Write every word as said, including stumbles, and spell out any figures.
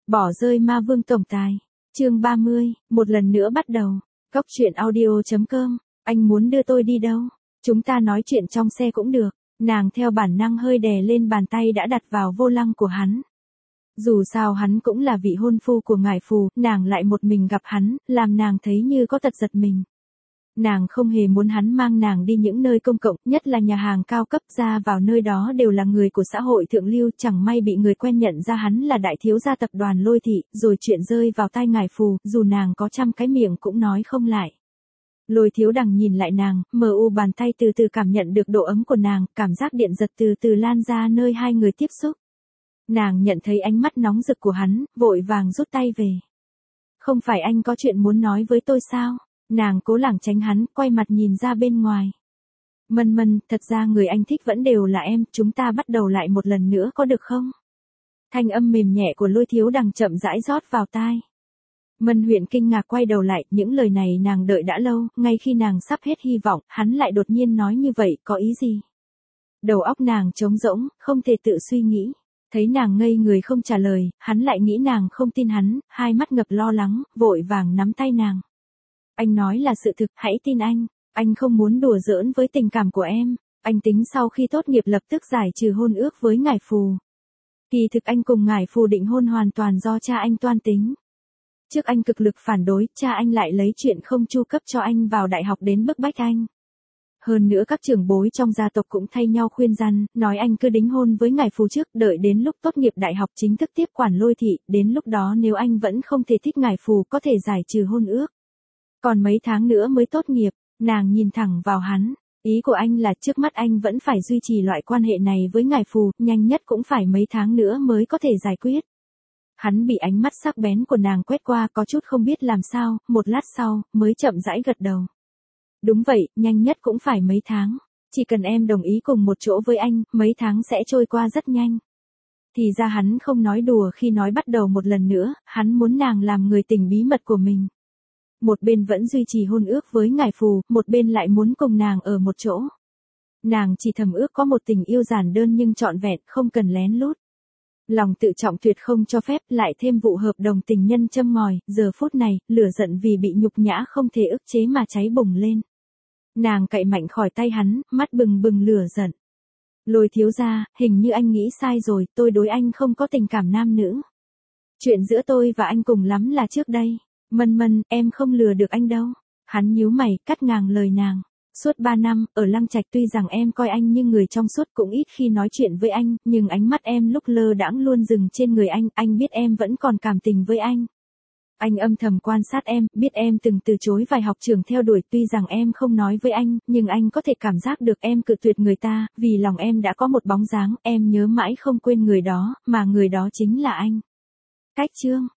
Bỏ rơi ma vương tổng tài. Chương ba mươi, một lần nữa bắt đầu. Cốc truyện audio chấm com. Anh muốn đưa tôi đi đâu? Chúng ta nói chuyện trong xe cũng được. Nàng theo bản năng hơi đè lên bàn tay đã đặt vào vô lăng của hắn. Dù sao hắn cũng là vị hôn phu của ngải phù, nàng lại một mình gặp hắn, làm nàng thấy như có tật giật mình. Nàng không hề muốn hắn mang nàng đi những nơi công cộng, nhất là nhà hàng cao cấp, ra vào nơi đó đều là người của xã hội thượng lưu, chẳng may bị người quen nhận ra hắn là đại thiếu gia tập đoàn Lôi Thị, rồi chuyện rơi vào tai ngải phù, dù nàng có trăm cái miệng cũng nói không lại. Lôi Thiếu Đằng nhìn lại nàng, mờ u bàn tay từ từ cảm nhận được độ ấm của nàng, cảm giác điện giật từ từ lan ra nơi hai người tiếp xúc. Nàng nhận thấy ánh mắt nóng rực của hắn, vội vàng rút tay về. Không phải anh có chuyện muốn nói với tôi sao? Nàng cố lảng tránh hắn, quay mặt nhìn ra bên ngoài. Mân Mân, thật ra người anh thích vẫn đều là em, chúng ta bắt đầu lại một lần nữa có được không? Thanh âm mềm nhẹ của Lôi Thiếu Đằng chậm rãi rót vào tai. Mân Huyện kinh ngạc quay đầu lại, những lời này nàng đợi đã lâu, ngay khi nàng sắp hết hy vọng, hắn lại đột nhiên nói như vậy, có ý gì? Đầu óc nàng trống rỗng, không thể tự suy nghĩ. Thấy nàng ngây người không trả lời, hắn lại nghĩ nàng không tin hắn, hai mắt ngập lo lắng, vội vàng nắm tay nàng. Anh nói là sự thực, hãy tin anh. Anh không muốn đùa giỡn với tình cảm của em. Anh tính sau khi tốt nghiệp lập tức giải trừ hôn ước với ngải phù. Kỳ thực anh cùng ngải phù định hôn hoàn toàn do cha anh toan tính. Trước anh cực lực phản đối, cha anh lại lấy chuyện không chu cấp cho anh vào đại học đến bức bách anh. Hơn nữa các trưởng bối trong gia tộc cũng thay nhau khuyên răn, nói anh cứ đính hôn với ngải phù trước, đợi đến lúc tốt nghiệp đại học chính thức tiếp quản Lôi Thị, đến lúc đó nếu anh vẫn không thể thích ngải phù có thể giải trừ hôn ước. Còn mấy tháng nữa mới tốt nghiệp, nàng nhìn thẳng vào hắn, ý của anh là trước mắt anh vẫn phải duy trì loại quan hệ này với ngải phù, nhanh nhất cũng phải mấy tháng nữa mới có thể giải quyết. Hắn bị ánh mắt sắc bén của nàng quét qua có chút không biết làm sao, một lát sau, mới chậm rãi gật đầu. Đúng vậy, nhanh nhất cũng phải mấy tháng. Chỉ cần em đồng ý cùng một chỗ với anh, mấy tháng sẽ trôi qua rất nhanh. Thì ra hắn không nói đùa khi nói bắt đầu một lần nữa, hắn muốn nàng làm người tình bí mật của mình. Một bên vẫn duy trì hôn ước với ngải phù, một bên lại muốn cùng nàng ở một chỗ. Nàng chỉ thầm ước có một tình yêu giản đơn nhưng trọn vẹn, không cần lén lút. Lòng tự trọng tuyệt không cho phép, lại thêm vụ hợp đồng tình nhân châm ngòi, giờ phút này, lửa giận vì bị nhục nhã không thể ức chế mà cháy bùng lên. Nàng cậy mạnh khỏi tay hắn, mắt bừng bừng lửa giận. Lôi thiếu gia, hình như anh nghĩ sai rồi, tôi đối anh không có tình cảm nam nữ. Chuyện giữa tôi và anh cùng lắm là trước đây. Mân Mân, em không lừa được anh đâu. Hắn nhíu mày, cắt ngang lời nàng. Suốt ba năm, ở Lăng Trạch tuy rằng em coi anh như người trong suốt cũng ít khi nói chuyện với anh, nhưng ánh mắt em lúc lơ đãng luôn dừng trên người anh, anh biết em vẫn còn cảm tình với anh. Anh âm thầm quan sát em, biết em từng từ chối vài học trường theo đuổi, tuy rằng em không nói với anh, nhưng anh có thể cảm giác được em cự tuyệt người ta, vì lòng em đã có một bóng dáng, em nhớ mãi không quên người đó, mà người đó chính là anh. Cách chương